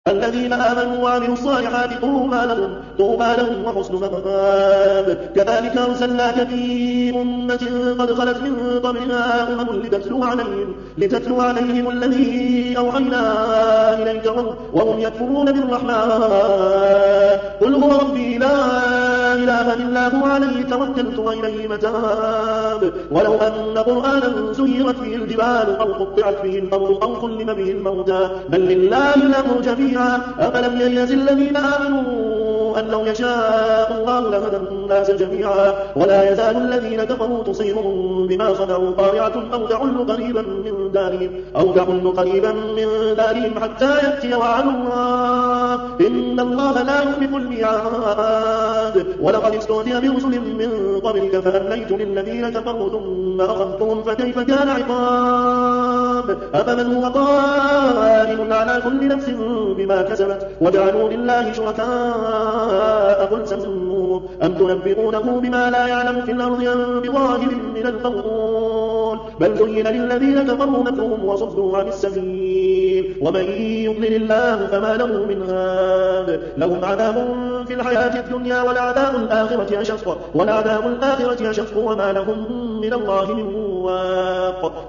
الذين آمنوا وعملوا الصالحات طوبى لهم وحسن مآب. كذلك أرسلناك في أمة قد خلت من قبلها أمم لتتلو عليهم الذي أوحينا إليك وهم يكفرون بالرحمن. قل هو ربي لا إله إلا هو عليه توكلت وإليه متاب. ولو أن قرآنا سيرت فيه الجبال أو قطعت فيه الأرض أو كلم به الموتى بل لله الأمر جميعا. أفلم ييأس الذين آمنوا أن لو يشاء الله لهدى الناس جميعا. ولا يزال الذين كفروا تصيبهم بما صنعوا قارعة أو تحل قريبا من دارهم حتى يأتي وعد الله إن الله لا يخلف الميعاد. ولقد استهزئ برسل من قبلك فأمليت للذين كفروا ثم أخذتهم فكيف كان عقاب. أفمن هو قائم على كل نفس بما كسبت وجعلوا لله شركاء قل سموه أم تنبئونه بما لا يعلم في الأرض بظاهر من القول بل زين للذين كفروا مكرهم وصدوا عن السبيل ومن يضلل الله فما له من هاد. لهم عذاب في الحياة الدنيا ولعذاب الآخرة أشق وما لهم من الله من واق.